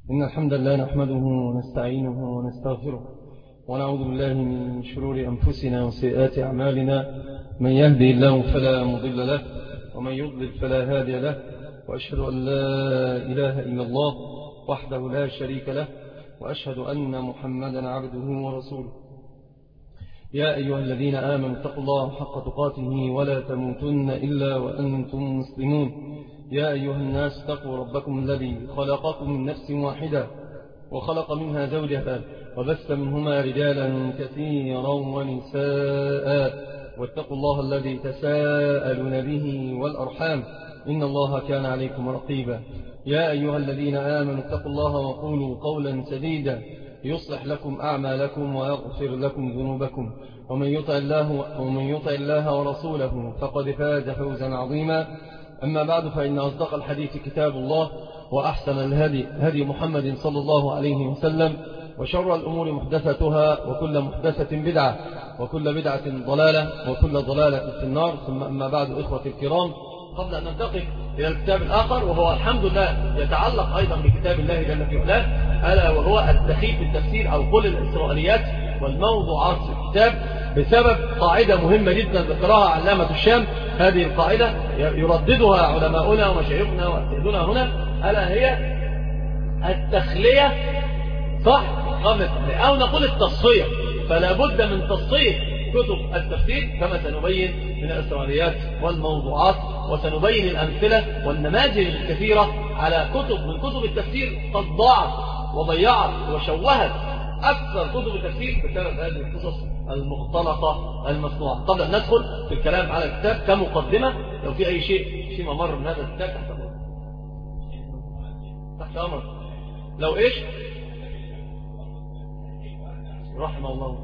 إن الحمد لله نحمده ونستعينه ونستغفره ونعوذ بالله من شرور أنفسنا وسيئات أعمالنا. من يهدي الله فلا مضل له ومن يضلل فلا هادي له، وأشهد أن لا إله إلا الله وحده لا شريك له، وأشهد أن محمدا عبده ورسوله. يا أيها الذين آمنوا اتقوا الله حق تقاته ولا تموتن إلا وأنتم مسلمون. يا أيها الناس اتقوا ربكم الذي خلقكم من نفس واحدة وخلق منها زوجها وبث منهما رجالا كثيرا ونساء، واتقوا الله الذي تساءلون به والأرحام إن الله كان عليكم رقيبا. يا أيها الذين آمنوا اتقوا الله وقولوا قولا سديدا يصلح لكم أعمالكم ويغفر لكم ذنوبكم، ومن يطع الله ورسوله فقد فاز فوزا عظيما. أما بعد، فإن أصدق الحديث كتاب الله، وأحسن الهدي هدي محمد صلى الله عليه وسلم، وشر الأمور محدثتها، وكل محدثة بدعة، وكل بدعة ضلالة، وكل ضلالة في النار. ثم أما بعد، إخوتي الكرام، قبل أن ننتقل إلى الكتاب الآخر وهو الحمد لله يتعلق أيضا بكتاب الله جل في علاه، ألا وهو الدخيل في التفسير أو كل الإسرائيليات والموضوعات في الكتاب، بسبب قاعدة مهمة جدا ذكرها علامة الشام. هذه القاعدة يرددها علماؤنا ومشايخنا وأسئلنا هنا، ألا هي التخلية، صح؟ أو نقول التصفية. فلا بد من تصفية كتب التفسير كما سنبين من الإسرائيليات والموضوعات، وسنبين الأمثلة والنماذج الكثيرة على كتب من كتب التفسير قد ضاعت وضيعت وشوهت أكثر كتب التفسير بسبب هذه القصص المختلطة المصنوعة. قبل أن ندخل في الكلام على الكتاب كمقدمة، لو في أي شيء فيما مر من هذا الكتاب تحت أمر، تحت أمر. لو إيش رحمه الله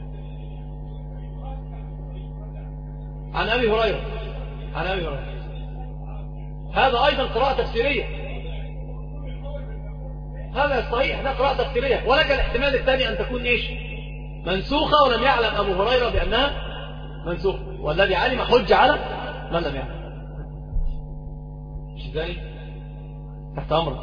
عن أبي هريرة، عن أبي هريرة، هذا أيضا قراءة تفسيرية، هذا صحيح، ده قراءة تفسيرية. ولك الاحتمال الثاني أن تكون إيش منسوخة، ولم يعلم أبو هريرة بأنها منسوخة، والذي علم حج على من لم يعلم. مش ذلك؟ تحت أمرك.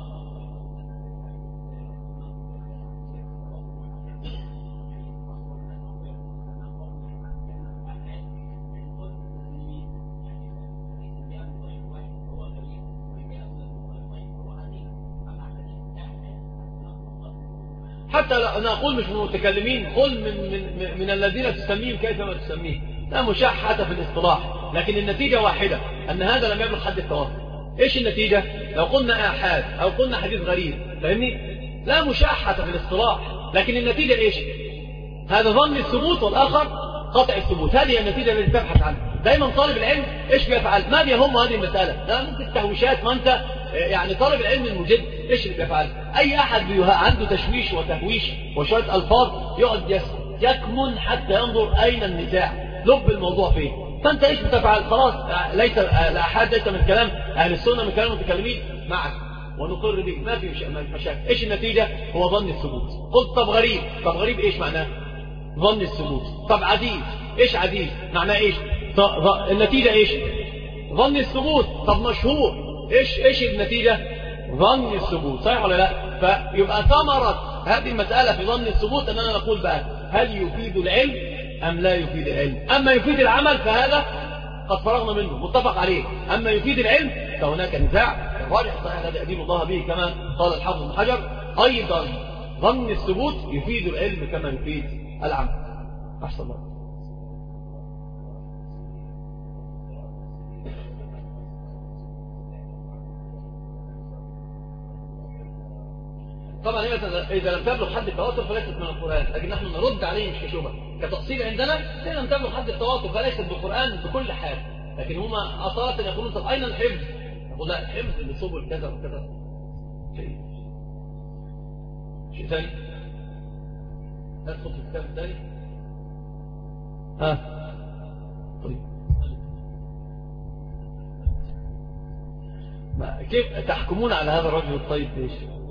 حتى نقول مش من المتكلمين، قل من الذين تسميهم كيفما تسميه، لا مشاحة في الاصطلاح، لكن النتيجة واحدة، أن هذا لم يبلغ حد التواتر. إيش النتيجة؟ لو قلنا آحاد أو قلنا حديث غريب، فاهمني؟ لا مشاحة في الاصطلاح، لكن النتيجة إيش؟ هذا ظن الثبوت والآخر قطع الثبوت. هذه النتيجة التي تبحث عنها. دايما طالب العلم إيش بيفعل؟ ما بيهم هذه المسألة، لا ممكن تهويشات، ما أنت يعني طالب العلم المجد إيش اللي بيفعل؟ أي أحد عنده تشويش وتهويش وشوية ألفاظ يقعد يكمن حتى ينظر أين النزاع، لب الموضوع فيه. فأنت إيش بتفعل؟ خلاص، ليس الأحاد ليس من كلام أهل السنة، من كلام المتكلمين معك ونقر به، ما في مشاكل. إيش النتيجة؟ هو ظن الثبوت. قلت طب غريب، طب غريب إيش معناه؟ ظن الثبوت. طب عديد، إيش عديد؟ معناه إيش؟ النتيجة إيش؟ ظن الثبوت. طب مشهور، إيش النتيجة؟ ظن الثبوت. صحيح ولا لا؟ فيبقى ثمرة هذه المسألة في ظن الثبوت أننا نقول بقى هل يفيد العلم أم لا يفيد العلم؟ أما يفيد العمل فهذا قد فرغنا منه متفق عليه. أما يفيد العلم فهناك نزاع. الراجح صحيح الذي أدين الله به كما قال الحافظ ابن حجر، أيضا ظن الثبوت يفيد العلم كما يفيد العمل. أحسن الله. طبعا إذا لم تبلغ حد التواتر فليست من القرآن، لكن نحن نرد عليه مش كشبهة. كتفصيل عندنا إذا لم تبلغ حد التواتر فليست بالقرآن بكل حال، لكن هما أصالة يقولون طب أين الحفظ؟ يقول لا، الحفظ بسبل كذا وكذا. شيء ثاني ندخل في الكتاب الثاني. طيب كيف تحكمون على هذا الرجل الطيب ليش؟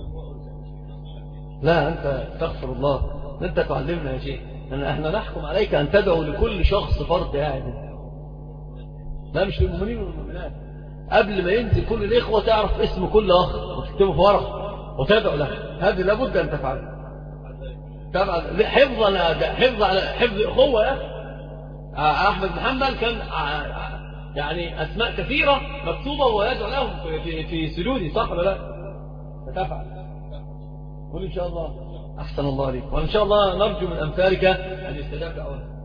لا، أنت تغفر الله، أنت تعلمنا يا شيخ. احنا نحكم عليك أن تدعو لكل شخص فرد قاعد، لا مش للمؤمنين والمؤمنات. قبل ما ينزل كل الإخوة تعرف اسم كل أخ وتكتبه في ورقة، وتدعو له، هذه لابد أن تفعل. طبعا حفظ أخوة. أحمد بن حنبل كان يعني أسماء كثيرة مكتوبة وهو يدعو لهم في سجوده، صح ولا لا؟ فتفعل. قل إن شاء الله. أحسن الله عليك. وإن شاء الله نرجو من أمثالك أن يستجاب دعوتك.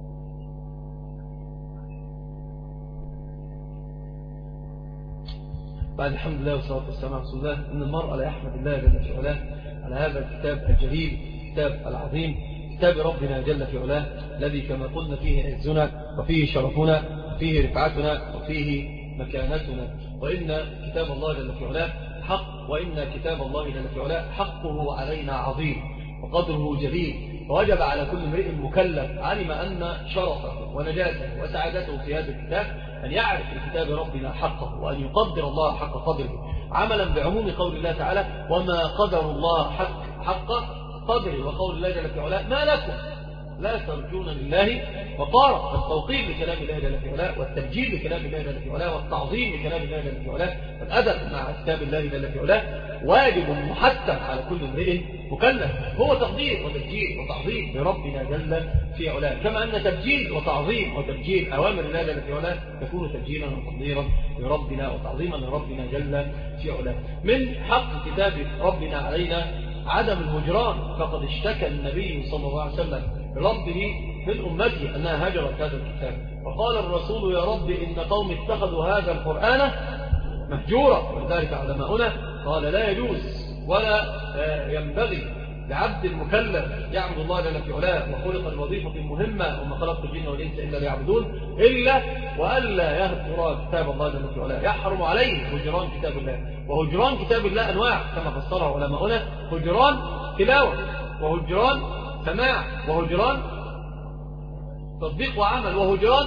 بعد الحمد لله والصلاة والسلام على رسول الله، إن المرء لا يحمد الله جل في علاه على هذا الكتاب الجليل، الكتاب العظيم، كتاب ربنا جل في علاه، الذي كما قلنا فيه عزنا وفيه شرفنا وفيه رفعتنا وفيه مكانتنا. وإن كتاب الله جل في علاه حق، وإن كتاب الله جل في علاه حقه علينا عظيم وقدره جليل، فوجب على كل امرئ مكلف علم أن شرفه ونجاته وسعادته في هذا الكتاب أن يعرف لكتاب ربنا حقه، وأن يقدر الله حق قدره، عملا بعموم قول الله تعالى: وما قدر الله حق قدره، وقول الله جل في علاه: ما لكم لا ترجون لله وقارا. التوقير لكلام الله جل في علاه، والتبجيل لكلام الله جل في علاه، والتعظيم لكلام الله جل في علاه، والأدب مع كتاب الله جل في علاه واجب محتم على كل امرئ مكلف. هو تقدير وتبجيل وتعظيم لربنا جل في علاه، كما أن تبجيل وتعظيم وتبجيل أوامر الله جل في علاه يكون تبجيلا وتقديرا لربنا وتعظيما لربنا جل في علاه. من حق كتاب ربنا علينا عدم الهجران، فقد اشتكى النبي صلى الله عليه وسلم بربه من أمته أنها هجرت هذا الكتاب، وقال الرسول: يا رب إن قوم اتخذوا هذا القرآن مهجورا. ولذلك علماؤنا قال: لا يجوز ولا ينبغي لعبد المكلف يعبد الله جل في علاه وخلق الوظيفة مهمة وما خلقت الجن والإنس إلا ليعبدون إلا وألا يهجر كتاب الله جل في علاه. يحرم عليه هجران كتاب الله، وهجران كتاب الله أنواع كما فسره علماؤنا: هجران تلاوة، وهجران سماع، وهجران تطبيق وعمل، وهجران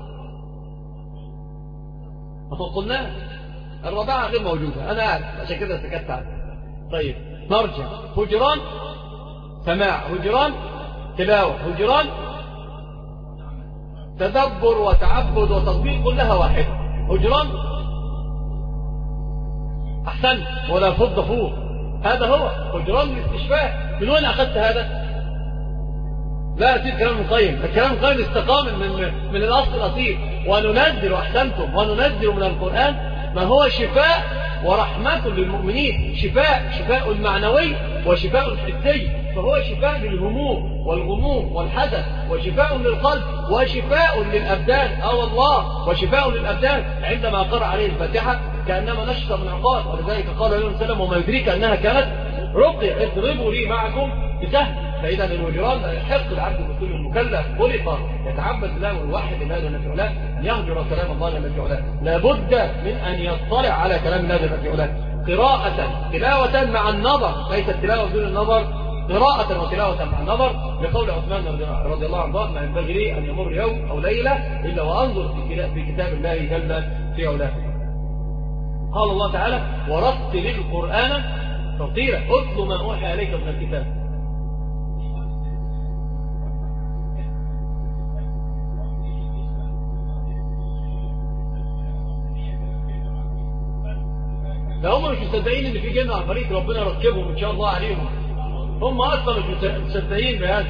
قلنا الرابعة غير موجودة، أنا أعرف عشان كده سكت عنها. طيب نرجع: هجران سماع، هجران تلاوة، هجران تدبر وتعبد وتطبيق، كلها واحدة. هجران أحسن ولا فض فوق، هذا هو هجران الاستشفاء. من وين أخذت هذا؟ لا أتيت كلام القيم، الكلام القيم استقام من الأصل الأصيل. وننزل أحسنتم وننزل من القرآن ما هو شفاء ورحمة للمؤمنين، شفاء معنوي وشفاء حسي. فهو شفاء للهموم والغموم والحزن، وشفاء للقلب، وشفاء للأبدان. والله وشفاء للأبدان. عندما قرأ عليه الفاتحة كأنما نشط من عقاد، ولذلك قال عليه السلام: وما يدريك أنها كانت رقية، اضربوا لي معكم بسهل. فإذا الهجران لا يحق العبد المسلم المكلف خلق يتعبد الله ويوحد الله جل في علاه أن يهجر كلام الله جل في علاه. لابد من أن يطلع على كلام الله جل في علاه قراءة تلاوة مع النظر، ليست تلاوة بدون النظر، قراءة وتلاوة مع النظر. لقول عثمان رضي الله عنه: ما ينبغي لي أن يمر يوم أو ليلة إلا وأنظر في كتاب الله جل في علاه. قال الله تعالى: ورتل القرآن ترتيلا، اتل ما أوحي إليك من الكتاب. لا هم مش مصدقين ان في جن عفاريت ربنا ركبهم ان شاء الله عليهم، هم اصلا مش مصدقين بهذا،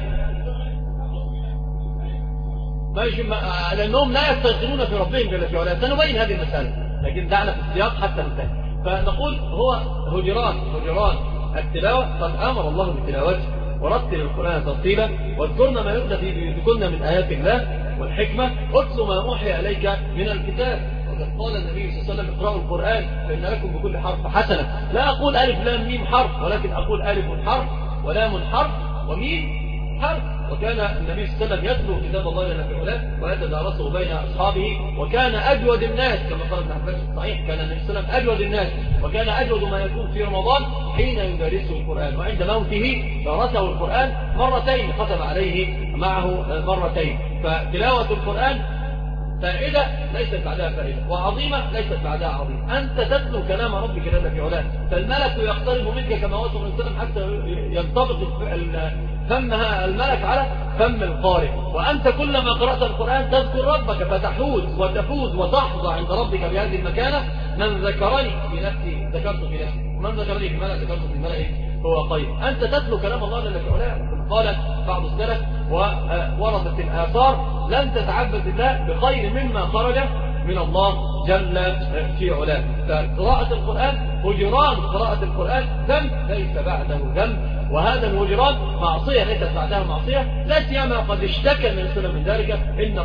لانهم لا يستيقنون في ربهم جل في علاه. سنبين هذه المساله، لكن دعنا في السياق حتى ننتهي. فنقول هو هجران التلاوه، قد امر الله بتلاوته: ورتل القرآن ترتيلا، واذكرنا ما يتلى في بيوتكن من آيات الله والحكمة، اتل ما أوحي إليك من الكتاب. وقد قال النبي صلى الله عليه وسلم: اقرأوا القرآن فإن لكم بكل حرف حسنة. لا أقول ألف لام ميم حرف، ولكن أقول ألف حرف ولام حرف وميم حرف. وكان النبي صلى الله عليه وسلم يتلو كتاب الله جل في علاه ويتدارسه بين أصحابه، وكان أجود الناس كما قال ابن عباس الصحيح: كان النبي صلى الله عليه وسلم أجود الناس، وكان أجود ما يكون في رمضان حين يدارسه القرآن، وعند موته درسه القرآن مرتين، ختم عليه معه مرتين. فتلاوة القرآن فائدة ليست بعدها فائدة، وعظيمة ليست بعدها عظيمة. أنت تتلو كلام ربك جل في علاه، فالملك يقترب منك كما وصف النبي صلى الله عليه وسلم حتى ينطبق فمها الملك على فم القارئ. وأنت كلما قرأت القرآن تذكر ربك فتحوز وتفوز وتحظى عند ربك بهذه المكانة: من ذكرني في نفسي ذكرت في نفسي. ومن ذكرني في الملأ ذكرته في الملأ هو خير. أنت تتلو كلام الله جل في علاه. قال بعض السلف ووردت الآثار لن تتعبد الله بخير مما خرج من الله جل في علاه. فقراءة القرآن هجران قراءة القرآن ذنب ليس بعده ذنب، وهذا الهجران معصية ليست بعدها معصية، لا سيما قد اشتكى النبي من ذلك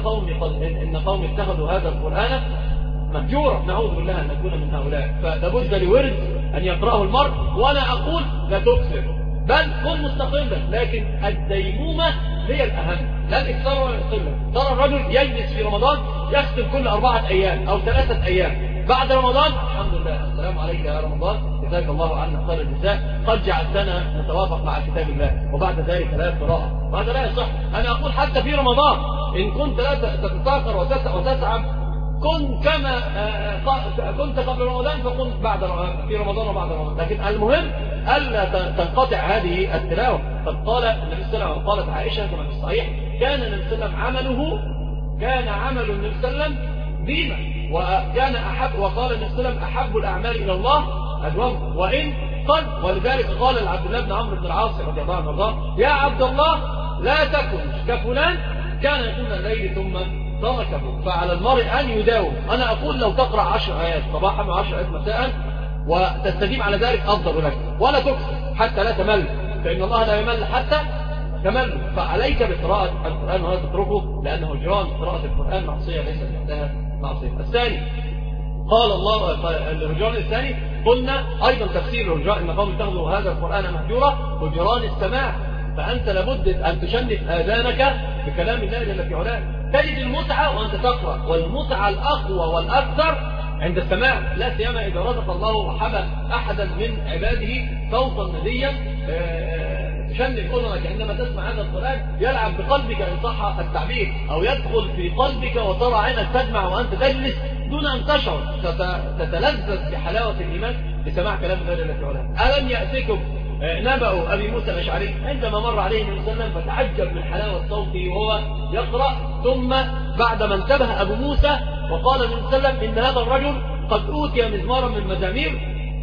إن قوم اتخذوا هذا القرآن مهجورا. نعوذ بالله أن نكون من هؤلاء. فلابد لورد أن يقرأه المرء. وأنا أقول لا تكثر بل كن مستقلا، لكن الديمومة هي الأهم، لا الإكثار ولا القلة. ترى الرجل يجلس في رمضان يختم كل 4 أيام أو 3 أيام، بعد رمضان الحمد لله السلام عليك يا رمضان جزاك الله عنا خير الجزاء قد جعلتنا نتوافق مع كتاب الله، وبعد ذلك لا قراءة. وهذا لا يصح. أنا أقول حتى في رمضان إن كنت لا تتفاخر وتتعب كن كما كنت قبل رمضان فكنت في رمضان وبعد رمضان، لكن المهم ألا تنقطع هذه التلاوة. قد قال النبي صلى الله عليه وسلم وقالت عائشة كما في الصحيح كان النبي صلى الله عليه وسلم كان عمل النبي صلى الله عليه وسلم ديما، وكان وقال النبي صلى الله عليه وسلم أحب الأعمال إلى الله أدوم وإن قل. ولذلك قال لعبد الله بن عمرو بن العاص رضي الله عنه وارضاه يا عبد الله لا تكن كفلان كان يكون الليل ثم تركه. فعلى المرء أن يداوم. أنا أقول لو تقرأ 10 آيات صباحا و10 آيات مساء وتستديم على ذلك أفضل لك، ولا تكثر حتى لا تمل، فإن الله لا يمل حتى تمل. فعليك بقراءة القرآن ولا تتركه، لأنه هجران قراءة القرآن معصية ليس بعدها معصية. الثاني قال الله الهجران الثاني قلنا أيضا تفسير الهجران إن قوم اتخذوا هذا القرآن مهجورا هجران السماع. فأنت لابد أن تشنف آذانك بكلام الله جل في علاه. تجد المتعة وأنت تقرأ، والمتعة الأقوى والأكثر عند السماع، لا سيما إذا رزق الله وحبى أحدا من عباده صوتا نديا تشنف أذنك عندما تسمع هذا القرآن، يلعب بقلبك إن صح التعبير، أو يدخل في قلبك وترى عينك تدمع وأنت تجلس دون أن تشعر، تتلذذ بحلاوة الإيمان بسماع كلام الله جل في علاه. ألم يأتكم نبأ أبي موسى الأشعري عندما مر عليه النبي صلى الله عليه وسلم فتعجب من حلاوة صوته وهو يقرأ، ثم بعدما انتبه أبو موسى وقال النبي صلى الله عليه وسلم إن هذا الرجل قد أوتي مزمارا من مزامير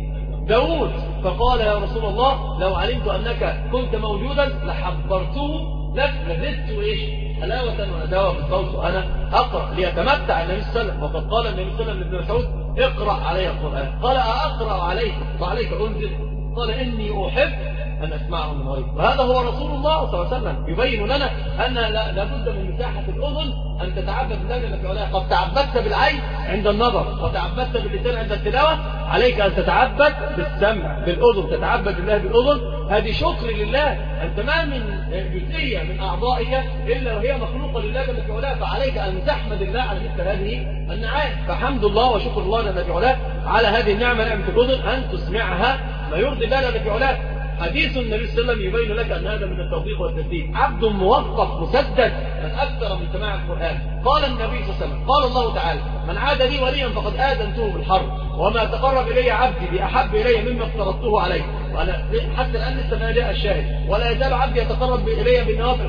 داود، فقال يا رسول الله لو علمت أنك كنت موجودا لحبرته لك، لزدت حلاوة وأداوة بالصوت وأنا أقرأ ليتمتع النبي صلى الله عليه وسلم. وقد قال النبي صلى الله عليه وسلم لابن مسعود اقرأ علي القرآن، قال أقرأ عليك وعليك أنزل، قال إني أحب أن أسمعه من غيري. وهذا هو رسول الله صلى الله عليه وسلم يبين لنا أن لابد من مساحة الأذن أن تتعبد بالله جل في علاه. قد تعبدت بالعين عند النظر وتعبدت باللسان عند التلاوة، عليك أن تتعبد بالسمع بالأذن، تتعبد بالله بالأذن. هذه شكر لله. أنت ما من جزئية من أعضائك إلا وهي مخلوقة لله جل في علاه، فعليك أن تحمد الله على مثل هذه النعم. فحمد الله وشكر الله جل في علاه على هذه النعمة نعمة الأذن أن تسمعها ما يرضي الله جل في علاه. حديث النبي صلى الله عليه وسلم يبين لك أن هذا من التوفيق والتسديد. عبد موفق مسدد من أكثر من سماع القرآن. قال النبي صلى الله عليه وسلم قال الله تعالى من عاد لي وليا فقد آذنته بالحرب، وما تقرب إلي عبدي بأحب إلي مما افترضته عليه. وأنا حتى الآن لسه ما جاء الشاهد، ولا يزال عبدي يتقرب إلي بالنوافل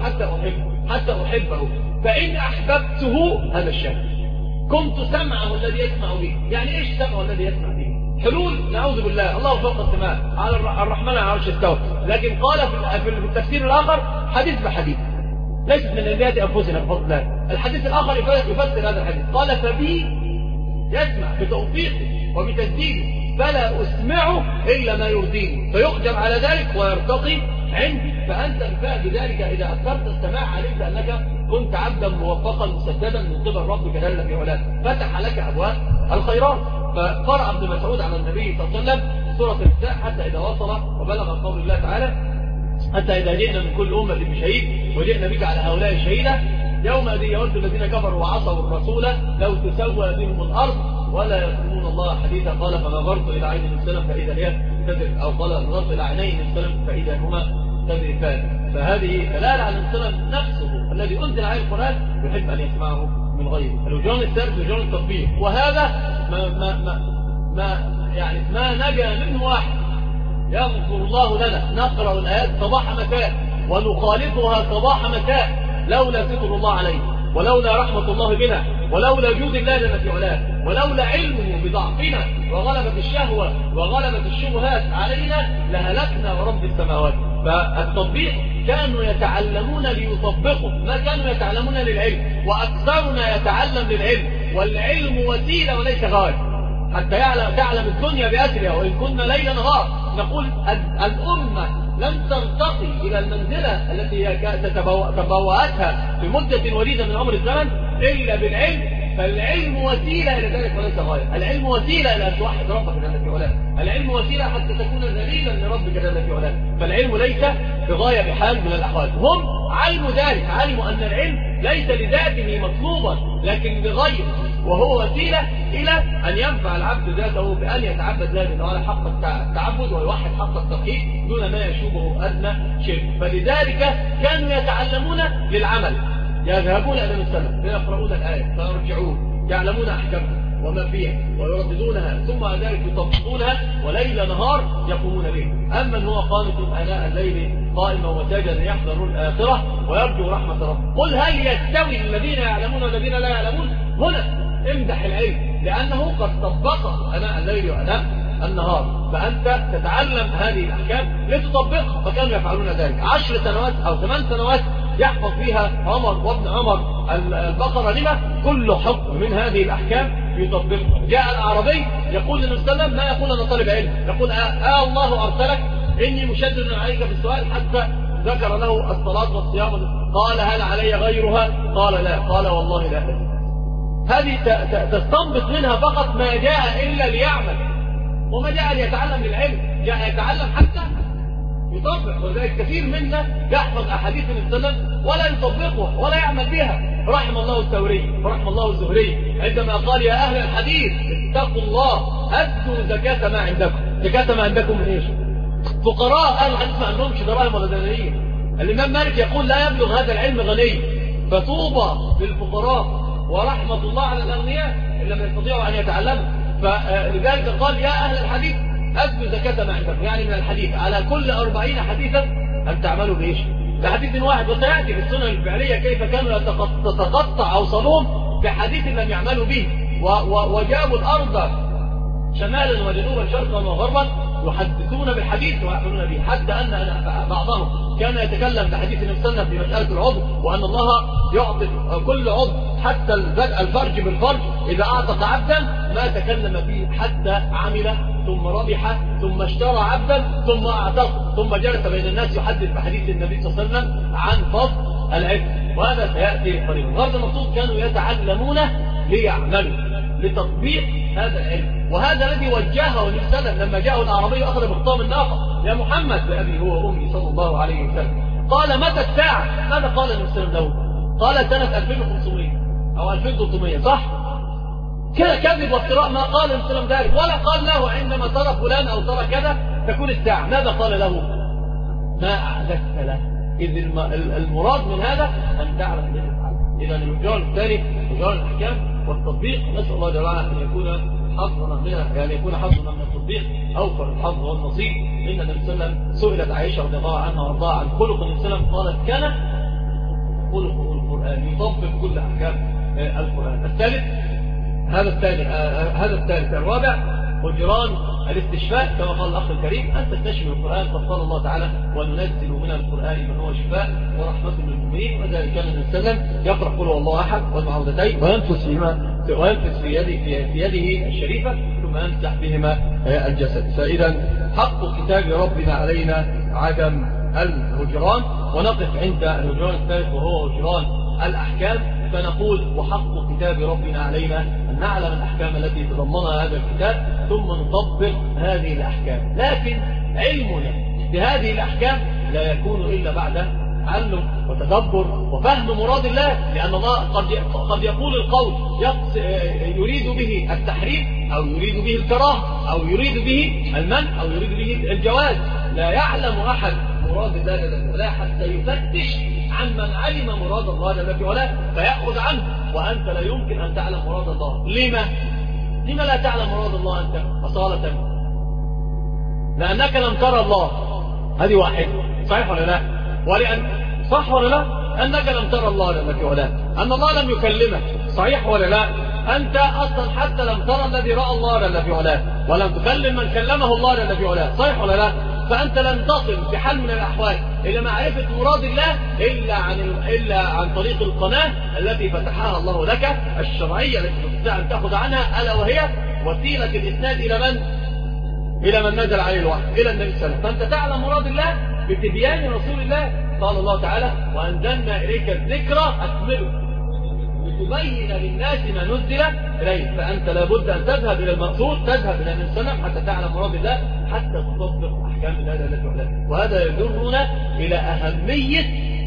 حتى أحبه فإن أحببته، هذا الشاهد، كنت سمعه الذي يسمع به. يعني إيش سمعه الذي يسمع به؟ حلول نعوذ بالله، الله فوق السماء على الرحمن على عرش استوى. لكن قال في التفسير الآخر حديث بحديث ليست من عنديات أنفسنا بفضل الله. الحديث الآخر يفسر هذا الحديث قال فبي يسمع بتوفيقه وبتسديده فلا أسمعه إلا ما يرضيه، فيقدم على ذلك ويرتقي عندي. فأنت بذلك إذا أثرت السماع علمت أنك كنت عبدا موفقا مسددا من قبل ربك جل في علاه، فتح لك أبواب الخيرات. فقرأ ابن مسعود على النبي صلى الله عليه وسلم سورة النساء حتى إذا وصل وبلغ قول الله تعالى حتى إذا جئنا من كل أمة بشهيد وجئنا بك على هؤلاء شهيدا يومئذ يود الذين كفروا وعصوا الرسول لو تسوى بهم الأرض ولا يكتمون الله حديثا. قال فنظرت إلى عين السلم فإذا هي تذرف، أو قال نظرت إلى عينين السلم فإذا هما تذرفان. فهذه دلالة على السلم نفسه الذي أنزل عليه القرآن يحب أن يسمعه من غيره. الوجران الثالث وجران التطبيق، وهذا ما نجا منه واحد. يغفر الله لنا نقرأ الآيات صباح مساء ونخالفها صباح مساء لولا ستر الله عليه ولولا رحمة الله بنا ولولا جود الله جل في علاه، ولولا علمه بضعفنا وغلبة الشهوة وغلبة الشبهات علينا لهلكنا ورب السماوات. فالتطبيق كانوا يتعلمون ليطبقوا، ما كانوا يتعلمون للعلم، وأكثرنا يتعلم للعلم، والعلم وسيلة وليس غاية، حتى تعلم الدنيا بأسرها وإن كنا ليلا نهار. نقول الأمة لن ترتقي إلى المنزلة التي تبوأتها في مدة وليدة من عمر الزمن إلا بالعلم. فالعلم وسيلة إلى ذلك وليس غاية. العلم وسيلة إلى أن توحد ربك جل في علاه، العلم وسيلة حتى تكون ذليلا لربك جل في علاه. فالعلم ليس بغاية بحال من الأحوال. هم علموا ذلك، علموا أن العلم ليس لذاته مطلوبا لكن لغيره، وهو وسيلة إلى أن ينفع العبد ذاته بأن يتعبد ذاته على حق التعبد ويوحد حق التوحيد دون ما يشوبه أدنى شيء. فلذلك كانوا يتعلمون للعمل، يذهبون إلى السلف فيقرؤون الآية فيرجعون يعلمون أحكامها وما فيها ويرددونها، ثم على ذلك يطبقونها وليل نهار يقومون به. أما هو قانت آناء الليل قائما وساجدا يحذر الآخرة ويرجو رحمة ربه. قل هل يستوي الذين يعلمون والذين لا يعلمون؟ هنا امدح العلم لأنه قد طبقه آناء الليل وآناء النهار، فأنت تتعلم هذه الأحكام لتطبقها. فكانوا يفعلون ذلك 10 سنوات أو 8 سنوات يحفظ فيها عمر وابن عمر البقرة لما كل حكم من هذه الأحكام يطبقها. جاء الأعرابي يقول للنبي صلى الله عليه وسلم، ما يقول أنا طالب علم، يقول الله أرسلك إني مشدد عليك في السؤال، حتى ذكر له الصلاة والصيام. قال هل علي غيرها؟ قال لا. قال والله لا أدري. هذه تستنبط منها فقط ما جاء إلا ليعمل، وما جاء ليتعلم للعلم، جاء يتعلم حتى يطبق. وذلك كثير منا يحفظ أحاديث النبي صلى الله عليه وسلم ولا يطبقها ولا يعمل بها. رحم الله الثوري ورحم الله الزهري عندما قال يا أهل الحديث اتقوا الله أدوا زكاة ما عندكم. زكاة ما عندكم من إيش؟ فقراء أهل الحديث ما عندهمش دراهم ولا دنانير. الإمام مالك يقول لا يبلغ هذا العلم غني، فطوبى للفقراء ورحمة الله على الأغنياء إن لم يستطيعوا أن يتعلموا. فلذلك قال يا أهل الحديث أدوا زكاة ما عندكم، يعني من الحديث على كل 40 حديثا أن تعملوا بإيش؟ بحديث واحد. وسيأتي في السنن الفعلية كيف كانوا تتقطع أوصالهم بحديث لم يعملوا به، وجابوا الأرض شمالا وجنوبا شرقا وغربا يحدثون بالحديث ويعملون به، حتى أن بعضهم كان يتكلم بحديث النبي صلى الله عليه وسلم بمسألة العضو، وأن الله يعطي كل عضو حتى الفرج بالفرج إذا أعطى عبدا ما تكلم فيه حتى عمل ثم ربح ثم اشترى عبدا ثم اعتق ثم جلس بين الناس يحدث بحديث النبي صلى الله عليه وسلم عن فضل العلم. وهذا سيأتي قريبا. غرض المقصود كانوا يتعلمون ليعملوا لتطبيق هذا العلم. وهذا الذي وجهه النبي صلى الله عليه وسلم لما جاءه الأعرابي أخذ بخطام الناقة يا محمد بأبي هو وأمي صلى الله عليه وسلم. قال متى الساعة؟ ماذا قال النبي صلى الله عليه وسلم له؟ قال سنة 2500 أو 2300 صح؟ كذب وافتراء. ما قال النبي صلى الله عليه وسلم ذلك، ولا قال له عندما ترى فلان أو ترى كذا تكون الساعة. ماذا قال له؟ ما أعددت له. إذ المراد من هذا أن تعلم به العلم. إذا المجال الثاني مجال الأحكام والتطبيق. نسأل الله جل وعلا أن يكون حظنا منها، يعني يكون حظنا من التطبيق أوفر الحظ والنصيب. إن النبي صلى الله عليه وسلم سئلت عائشة رضي الله عنها وارضاها عن خلق النبي صلى الله عليه وسلم، قالت كان خلقه القرآن، يطبق كل أحكام القرآن. الثالث هذا الثالث. الرابع هجران الاستشفاء، كما قال الأخ الكريم أن تستشفي القرآن. فقال الله تعالى وننزل من القرآن ما هو شفاء ورحمة للمؤمنين. وذلك كان النبي صلى الله عليه وسلم يقرأ قل هو الله أحد والمعوذتين وينفس في يده الشريفة ثم يمسح بهما الجسد. فإذا حق كتاب ربنا علينا عدم الهجران. ونقف عند الهجران الثالث وهو هجران الأحكام. فنقول وحق كتاب ربنا علينا أن نعلم الأحكام التي تضمنها هذا الكتاب ثم نطبق هذه الأحكام. لكن علمنا بهذه الأحكام لا يكون إلا بعد تعلم وتدبر وفهم مراد الله. لأن الله قد يقول القول يريد به التحريم أو يريد به الكراهة أو يريد به المنع أو يريد به الجواز. لا يعلم أحد مراد الله جل وعلا حتى يفتش عن من علم مراد الله جل وعلا فيأخذ عنه. وأنت لا يمكن أن تعلم مراد الله. لما لا تعلم مراد الله أنت أصالة؟ لأنك لم ترى الله. هذه واحدة. صحيح ولا لا؟ ولأن صح ولا لا؟ أنك لم ترى الله جل وعلا، أن الله لم يكلمك صحيح ولا لا؟ أنت أصلا حتى لم ترى الذي رأى الله جل في علاه، ولم تكلم من كلمه الله جل في علاه، صحيح ولا لا؟ فأنت لن تصل في حال من الأحوال إلى معرفة مراد الله إلا عن طريق القناة التي فتحها الله لك الشرعية، التي تستطيع أن تأخذ عنها، ألا وهي وسيلة الإسناد إلى من نزل عليه الوحي، إلى النبي صلى الله عليه وسلم. فأنت تعلم مراد الله بتبيان رسول الله. قال الله تعالى: وأنزلنا إليك الذكر أكمله لتبين للناس ما نزل إليه. فأنت لابد أن تذهب إلى المقصود، تذهب إلى النبي صلى الله عليه وسلم حتى تعلم مراد الله، حتى تطبق أحكام الله جل وعلا. وهذا يجرنا إلى أهمية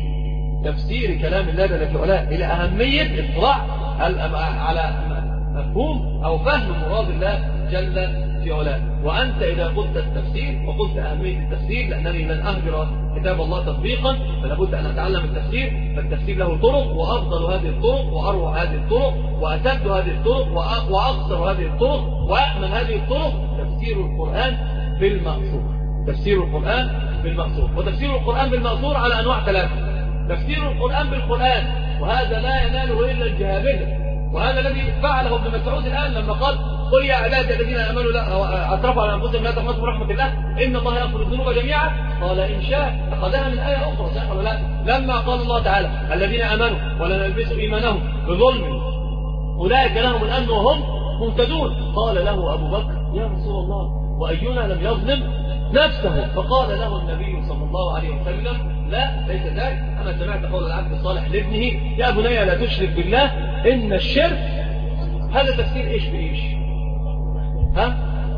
تفسير كلام الله جل وعلا، إلى أهمية اطلاع على مفهوم أو فهم مراد الله جل في علاه. وأنت إذا قلت التفسير وقلت أهمية التفسير، لأنني لن أهجر كتاب الله تطبيقا، فلابد أن أتعلم التفسير. فالتفسير له طرق، وأفضل هذه الطرق وأروع هذه الطرق وأسد هذه الطرق وأقصر هذه الطرق وأأمن هذه الطرق تفسير القرآن بالمأثور. تفسير القرآن بالمأثور. وتفسير القرآن بالمأثور على أنواع ثلاثة: تفسير القرآن بالقرآن، وهذا لا يناله إلا الجهابذة، وهذا الذي فعله ابن مسعود الآن لما قال: قل يا عبادي الذين آمنوا لا أسرفوا على أنفسهم لا تقنطوا من رحمة الله إن الله يغفر الذنوب جميعا. قال: إن شاء أخذها من آية أخرى، صح ولا لا؟ لما قال الله تعالى: الذين آمنوا ولا نلبسوا إيمانهم بظلم أولئك لهم الأمن وهم مهتدون. قال له أبو بكر: يا رسول الله، وأينا لم يظلم نفسه؟ فقال له النبي صلى الله عليه وسلم: لا، ليس ذلك. أنا سمعت قول العبد الصالح لابنه: يا بني لا تشرك بالله إن الشرك. هذا تفسير إيش بإيش؟ ها؟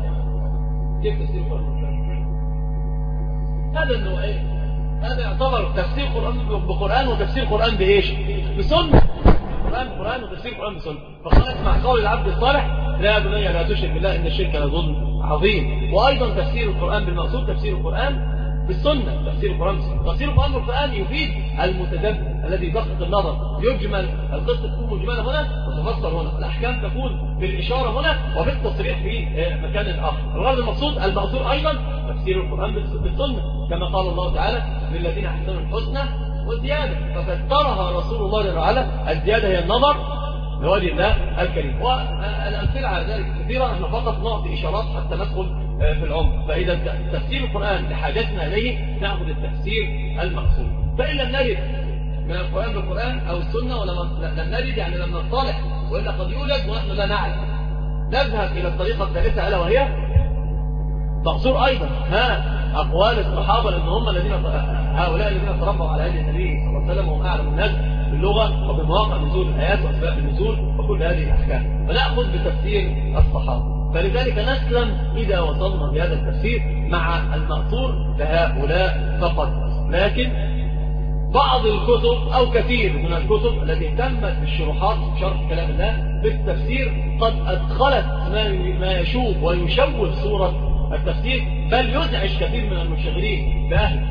كيف تفسير القرآن؟ هذا النوعين. هذا يعتبر تفسير قرآن بقرآن، وتفسير قرآن بإيش؟ بسنة. قرآن وتفسير قرآن بسنة. فقال: اسمع قول العبد الصالح: لا يا بني لا تشرك بالله إن الشرك لظلم عظيم. وأيضا تفسير القرآن بالمقصود تفسير القرآن بالسنة. تفسير القرآن بالسنة. تفسير القرآن بالقرآن يفيد المتدبر الذي يدقق النظر، يجمل القصة تكون مجملة هنا وتفسر هنا، الأحكام تكون بالإشارة هنا وبالتصريح في مكان آخر. الغرض المقصود المأثور أيضا تفسير القرآن بالسنة، كما قال الله تعالى: للذين أحسنوا الحسنى وزيادة. ففسرها رسول الله جل وعلا. الزيادة هي النظر لوجه الله الكريم. والأمثلة على ذلك كثيرة، نحن فقط نعطي إشارات حتى ندخل في العمق. فإذا تفسير القرآن لحاجتنا إليه نأخذ التفسير المقصود. فإن لم نجد من القرآن بالقرآن أو السنة، ولم نجد يعني لم نصطلح، وإلا قد يوجد ونحن لا نعلم، نذهب إلى الطريقة الثالثة، ألا وهي مقصور أيضا أقوال الصحابة، لأن هم هؤلاء الذين تربوا على هذه النبي صلى الله عليه وسلم، وهم أعلم الناس باللغة وبمواقع نزول الآيات وأسباب النزول وكل هذه الأحكام. فنأخذ بتفسير الصحابة. فلذلك نسلم إذا وصلنا بهذا التفسير مع المأثور لهؤلاء فقط. لكن بعض الكتب أو كثير من الكتب التي اهتمت بالشروحات شرح كلام الله بالتفسير قد أدخلت ما يشوب ويشوه صورة التفسير، بل يزعج كثير من المنشغلين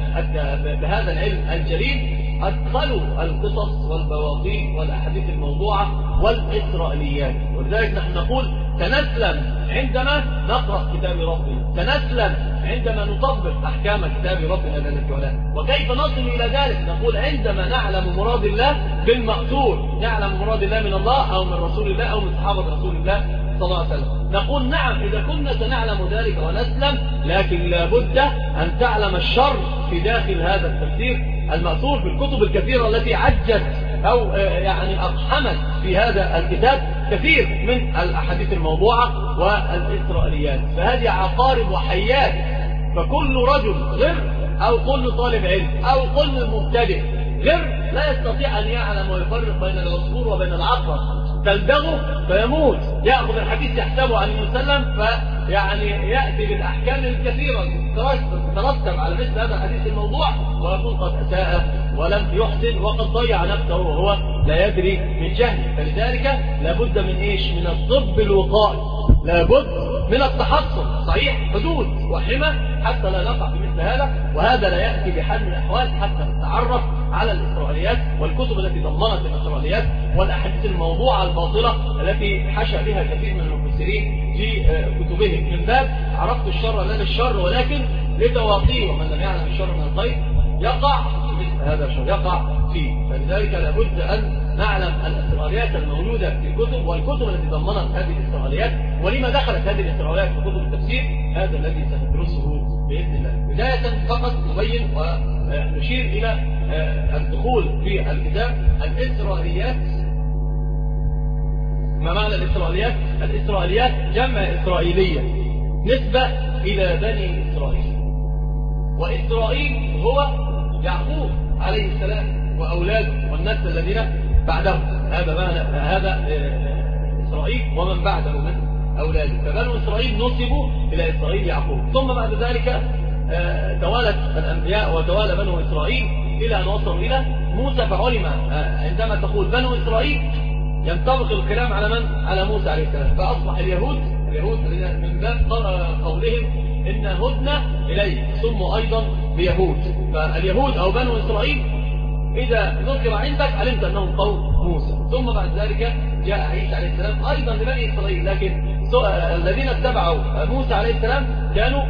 بهذا العلم الجليل. أدخلوا القصص والبواطين والأحاديث الموضوعة والإسرائيليات. ولذلك نحن نقول: تنسلم عندما نقرأ كتاب ربنا، تنسلم عندما نطبق أحكام كتاب ربنا جل وعلا. وكيف نصل إلى ذلك؟ نقول: عندما نعلم مراد الله بالمأثور، نعلم مراد الله من الله أو من رسول الله أو من صحابة رسول الله صلى الله عليه وسلم. نقول: نعم، إذا كنا سنعلم ذلك ونسلم، لكن لابد أن تعلم الشر في داخل هذا التفسير المأثور في الكتب الكثيرة التي عجت أو يعني أقحمت في هذا الكتاب كثير من الأحاديث الموضوعة والإسرائيليات. فهذه عقارب وحيات. فكل رجل غير، أو كل طالب علم، أو كل مبتدئ غير، لا يستطيع أن يعلم ويفرق بين العصفور وبين العقرب. تلدغه فيموت، يأخذ الحديث يحسبه عن النبي صلى الله عليه وسلم، فيعني يأتي بالأحكام الكثيرة تترتب على مثل هذا الحديث الموضوع، ويكون قد أساء ولم يحسن وقد ضيع نفسه وهو لا يدري من جهله. فلذلك لابد من إيش؟ من الطب الوقائي، لابد من التحصن، صحيح، حدود وحمى حتى لا نقع في مثل هذا. وهذا لا يأتي بحال من الأحوال حتى نتعرف على الإسرائيليات والكتب التي ضمنت الإسرائيليات والأحاديث الموضوعة الباطلة التي حشى بها كثير من المفسرين في كتبهم، من باب عرفت الشر لا للشر ولكن لتواقيه، ومن لم يعلم الشر من الخير يقع في مثل هذا الشر يقع فيه. فلذلك لابد أن نعلم الإسرائيليات الموجودة في الكتب، والكتب التي ضمنت هذه الإسرائيليات، ولما دخلت هذه الإسرائيليات في كتب التفسير، هذا الذي سندرسه بإذن الله. بداية فقط نبين ونشير إلى الدخول في الكتاب الإسرائيليات. ما معنى الإسرائيليات؟ الإسرائيليات جمع إسرائيلية نسبة إلى بني إسرائيل، وإسرائيل هو يعقوب عليه السلام وأولاده والنسل الذين بعده. هذا معنى هذا إسرائيل ومن بعده من أولاده. فبنو إسرائيل نسبوا إلى إسرائيل يعقوب، ثم بعد ذلك توالت الأنبياء وتوالى بنو إسرائيل إلى أن وصلوا إلى موسى. فعلم عندما تقول بنو إسرائيل ينطبق الكلام على من؟ على موسى عليه السلام. فأصبح اليهود من باب قولهم إن هدنا إليه سموا أيضا بيهود. فاليهود أو بنو إسرائيل إذا ذكر عندك علمت أنهم قوم موسى. ثم بعد ذلك جاء عيسى عليه السلام أيضا لبني إسرائيل، لكن الذين اتبعوا موسى عليه السلام كانوا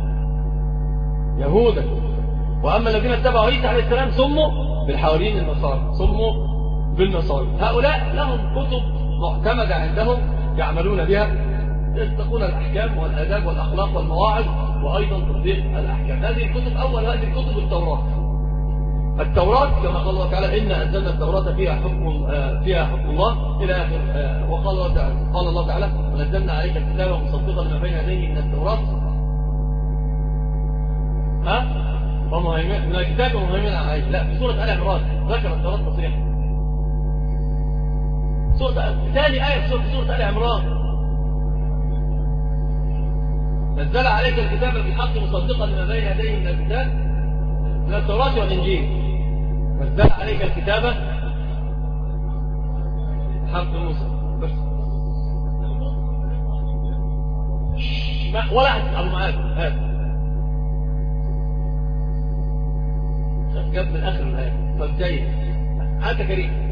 يهودا، وأما الذين اتبعوا عيسى عليه السلام سموا بالحواريين النصارى، سموا بالنصارى. هؤلاء لهم كتب معتمدة عندهم يعملون بها، يستقون الأحكام والآداب والأخلاق والمواعظ، وأيضا تطبيق الأحكام. هذه الكتب أول هذه الكتب التوراة كما قال الله تعالى إن أنزلنا التوراة فيها حكم الله إلى آخر. قال الله تعالى ونزلنا عليك الكتاب مصدقا لما بين يديه من التوراة ومهيمن من الكتاب ومهيمن عليه. لا، في سورة آل عمران ذكر التوراة تصريحا. ثاني آية في سورة آل عمران نزل عليك الكتاب بالحق مصدقا لما بين يديه من الكتاب من التوراة والإنجيل. نزل عليك الكتاب حق موسى بس ولا أبو معاذ هذا جاب من آخر الآية. طب جيد، أنت كريم.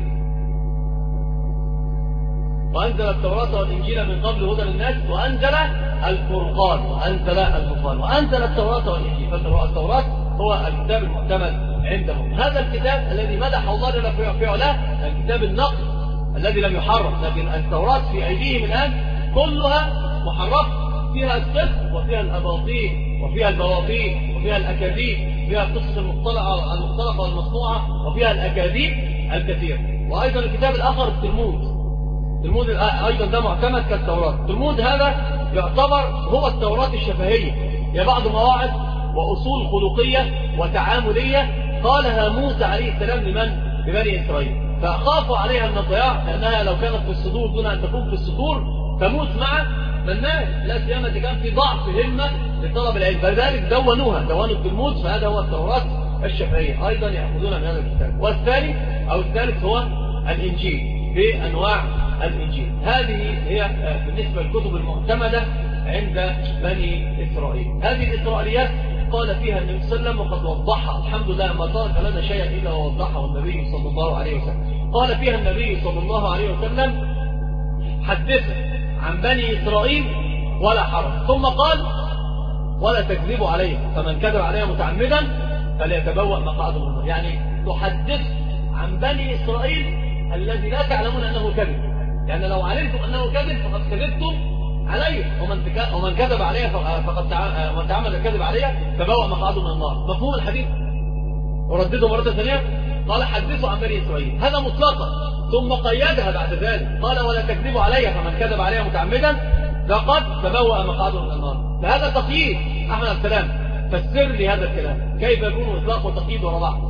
وأنزل التوراة والإنجيل من قبل هدى للناس وأنزل الفرقان وأنزل التوراة والإنجيل. فالتوراة هو الكتاب المعتمد عندهم. هذا الكتاب الذي مدح الله جل في علاه الكتاب النقي الذي لم يحرف، لكن التوراة في أيديهم الآن كلها محرفة، فيها الصدق وفيها الأباطيل وفيها البواطيل وفيها الأكاذيب، فيها القصص المختلقة والمصنوعة، وفيها الأكاذيب الكثير. وأيضا الكتاب الآخر التلمود أيضا ده معتمد كالتوراة. التلمود هذا يعتبر هو التوراة الشفهية، هي بعض مواعظ وأصول خلقية وتعاملية قالها موسى عليه السلام لبني إسرائيل، فخافوا عليها من الضياع، لأنها لو كانت في الصدور دون أن تكون في السطور تموت مع الناس، لا سيما كان في ضعف همة لطلب العلم، فلذلك دونوا التلمود. فهذا هو التوراة الشفهية، أيضا يأخذون من هذا الكتاب. والثالث هو الإنجيل بأنواع الإنجيل. هذه هي بالنسبة للكتب المعتمدة عند بني إسرائيل. هذه الإسرائيليات قال فيها النبي صلى الله عليه وسلم وقد وضحها، الحمد لله ما ترك لنا شيئا إلا ووضحه النبي صلى الله عليه وسلم. قال فيها النبي صلى الله عليه وسلم حدث عن بني إسرائيل ولا حرج، ثم قال ولا تكذبوا عليه، فمن كذب عليه متعمدا فليتبوأ مقعده من النار. يعني تحدث عن بني إسرائيل الذي لا تعلمون أنه كذب، يعني لو علمتم أنه كذب فقد كذبتم عليه، ومن كذب عليه فقد من تعمد الكذب عليه تبوأ مقعده من النار. مفهوم الحديث؟ أردده مرة ثانية. قال حدثوا عن بني إسرائيل، هذا مطلقا، ثم قيدها بعد ذلك قال ولا تكذبوا علي، فمن كذب عليه متعمدا فقد تبوأ مقعده من النار. فهذا تقييد. أحمد السلام فسر لي هذا الكلام، كيف يكون إطلاق وتقييد ورا بعض؟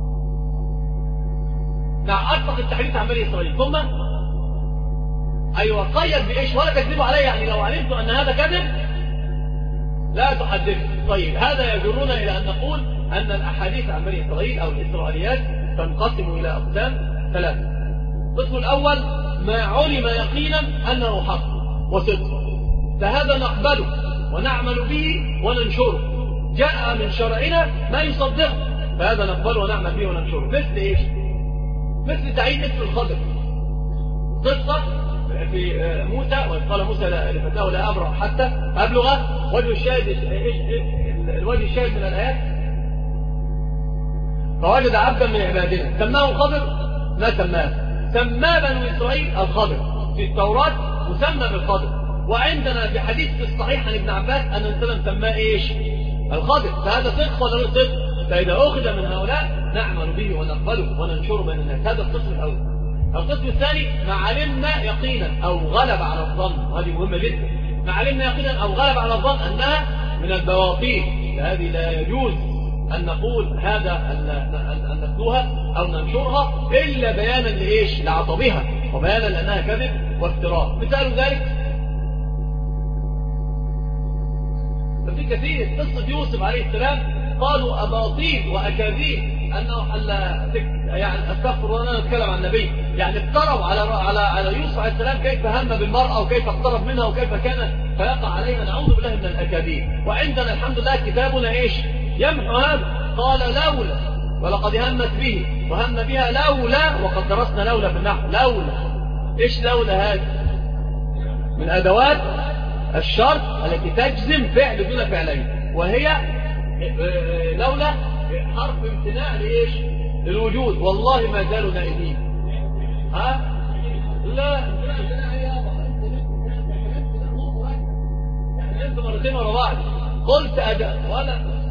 أطلق التحديث عن بني إسرائيل ثم أيوة قيد بإيش؟ ولا تكذبوا عليه، يعني لو علمت أن هذا كذب لا تحدث. طيب هذا يجرنا إلى أن نقول أن الأحاديث عن بني إسرائيل أو الإسرائيليات تنقسم إلى أقسام ثلاثة. القسم الأول ما علم يقينا أنه حق وصدق، فهذا نقبله ونعمل به وننشره، جاء من شرعنا ما يصدقه فهذا نقبله ونعمل به وننشره. مثل إيش؟ مثل تعيين اسم الخضر، قصة في موسى وإذ قال موسى لفتاه لا أبرأ حتى أبلغ وجه الشاهد. الوجه الشاهد من الآيات فوجد عبدا من عبادنا سماه الخضر، ما سماه بنو إسرائيل الخضر في التوراة، مسمى بالخضر. وعندنا في حديث في الصحيح عن ابن عباس أن النبي سماه إيش؟ الخضر. فهذا صدق ولا صدق؟ فإذا أخذ من هؤلاء نعمل به ونقبله وننشره بين الناس. هذا القسم الأول. القسم الثاني ما علمنا يقينا أو غلب على الظن، وهذه مهمة جدا، ما علمنا يقينا أو غلب على الظن أنها من البواطيل، فهذه لا يجوز أن نقول هذا أن نتلوها أو ننشرها إلا بيانا لإيش؟ لعطبها، وبيانا لأنها كذب وافتراء. مثال ذلك ففي كثير قصة يوسف عليه السلام قالوا أباطيل وأكاذيب أنه يعني استغفر الله نتكلم عن النبي، يعني افتروا على يوسف عليه السلام كيف هم بالمرأة وكيف اقترب منها وكيف كان فيقع عليها، نعوذ بالله من الأكاذيب. وعندنا الحمد لله كتابنا إيش؟ يمحو هذا. قال لولا ولقد همت به وهم بها لولا، وقد درسنا لولا في النحو. لولا إيش لولا؟ هذا من أدوات الشرط التي تجزم فعل دون فعلين، وهي لولا حرف امتناع لإيش؟ للوجود. والله ما زالوا نائمين. لا انت مرتين ورا بعض قلت أداء ولا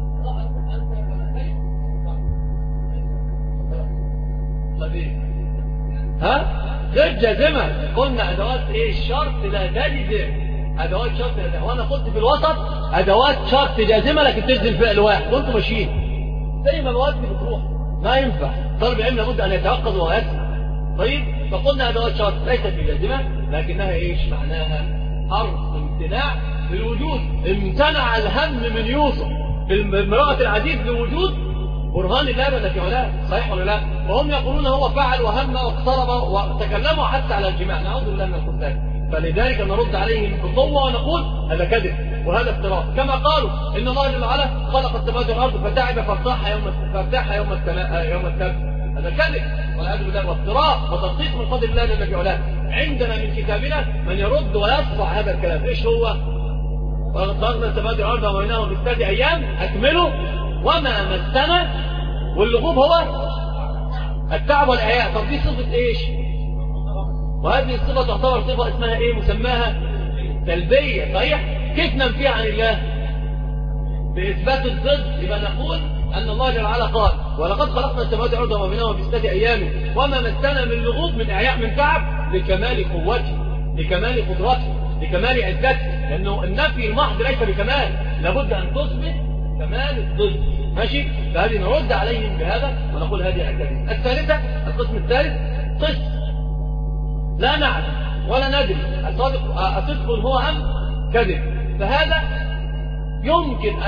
غير جازمة. قلنا أدوات إيه؟ الشرط لا تجزم. أدوات شرط لا، وأنا قلت في الوسط أدوات شرط جازمة لكن تجزم فعل واحد، وأنتم ماشيين زي ما المواد بتروح، ما ينفع. طالب العلم لابد أن يتوقظ ويسمع. طيب، فقلنا أدوات شرط ليست بجازمة لكنها إيش معناها؟ حرف امتناع للوجود. امتنع الهم من يوسف بالمرأة العزيز للوجود، برهان الله بل في علاه، صحيح ولا لا؟ وهم يقولون هو فعل وهم واقترب وتكلموا حتى على الجماع، نعوذ بالله من الخذلان. فلذلك نرد عليهم بقوة ونقول هذا كذب وهذا افتراء، كما قالوا إن الله جل وعلا خلق السماوات والأرض فتعب فارتاح يوم السبت. هذا كذب والعياذ بالله وافتراء وتنقيص من قدر الله جل في علاه. عندنا من كتابنا من يرد ويصفع هذا الكلام. ايش هو؟ خلقنا السماوات والأرض وبينهما في 6 أيام أكملوا وما مسنا، واللغوب هو التعب والإعياء. طب دي صفة ايش؟ وهذه الصفة تعتبر صفة اسمها ايه؟ مسماها سلبية، صحيح؟ كيف ننفيها عن الله؟ بإثبات الضد. يبقى نقول أن الله جل وعلا قال ولقد خلقنا السماوات والأرض وما بينهما في 6 أيام وما مسنا من لغوب، من إعياء، من تعب، لكمال قوته، لكمال قدرته، لكمال عزته. لأنه النفي المحض ليس بكمال، لابد أن تثبت كمال الضد. ماشي؟ فهذه نرد عليهم بهذا ونقول هذه أكاذيب. الثالثة، القسم الثالث، قسم لا نعلم ولا ندري أصدق هو أم كذب، فهذا يمكن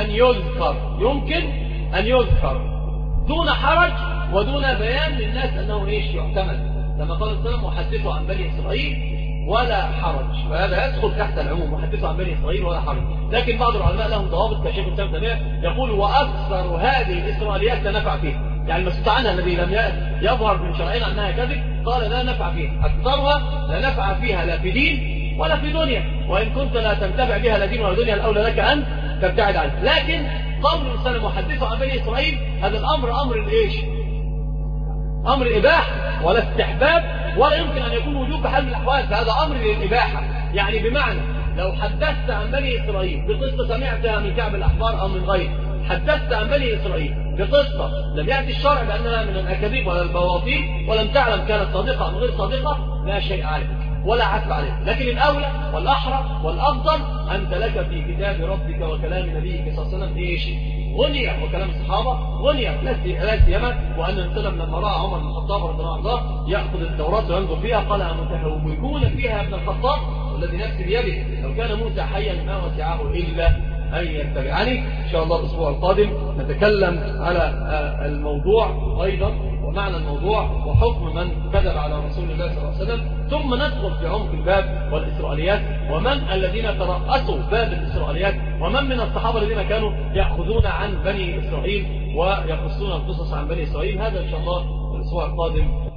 أن يذكر دون حرج ودون بيان للناس أنه إيش يعتمد، كما قال السلام وحدثوا عن بني إسرائيل ولا حرج، وهذا يدخل تحت العموم، وحدثوا عن بني إسرائيل ولا حرج. لكن بعض العلماء لهم ضوابط كشيخ الإسلام تيمية يقول وأكثر هذه الإسرائيليات لا نفع فيها، يعني المسكوت عنها الذي لم يظهر من شرعنا أنها كذب قال لا نفع فيها، أكثرها لا نفع فيها لا في دين ولا في دنيا، وإن كنت لا تنتبع بها لا دين ولا دنيا الأولى لك أن تبتعد عنه. لكن قول الرسول محدثوا عن بني إسرائيل هذا الأمر أمر الإيش؟ أمر الإباحة ولا استحباب، ولا يمكن أن يكون وجوب بحال من الأحوال، فهذا أمر للإباحة. يعني بمعنى لو حدثت عن بني إسرائيل بقصة سمعتها من كعب الأحبار أو من غيره، حدثت عن بني إسرائيل بقصة لم يأتي الشرع بأنها من الأكاذيب ولا البواطيل ولم تعلم كانت صادقة أو غير صادقة، لا شيء عليك ولا عتب عليك. لكن الأولى والأحرى والأفضل أنت لك في كتاب ربك وكلام نبيك صلى الله عليه وسلم إيش؟ غنية، وكلام الصحابة غنية، لا سيما وأن السلام لما رأى عمر بن الخطاب رضي الله عنه يأخذ التوراة وينظر فيها قال أمتهوكون فيها يا ابن الخطاب والذي نفسي بيده لو كان موسى حيا ما وسعه إلا أن يتبعني. إن شاء الله الأسبوع القادم نتكلم على الموضوع أيضا ومعنى الموضوع وحكم من كذب على رسول الله صلى الله عليه وسلم، ثم ندخل في عمق الباب والإسرائيليات ومن الذين ترأسوا باب الإسرائيليات ومن من الصحابة الذين كانوا يأخذون عن بني إسرائيل ويقصون القصص عن بني إسرائيل. هذا إن شاء الله الأسبوع القادم.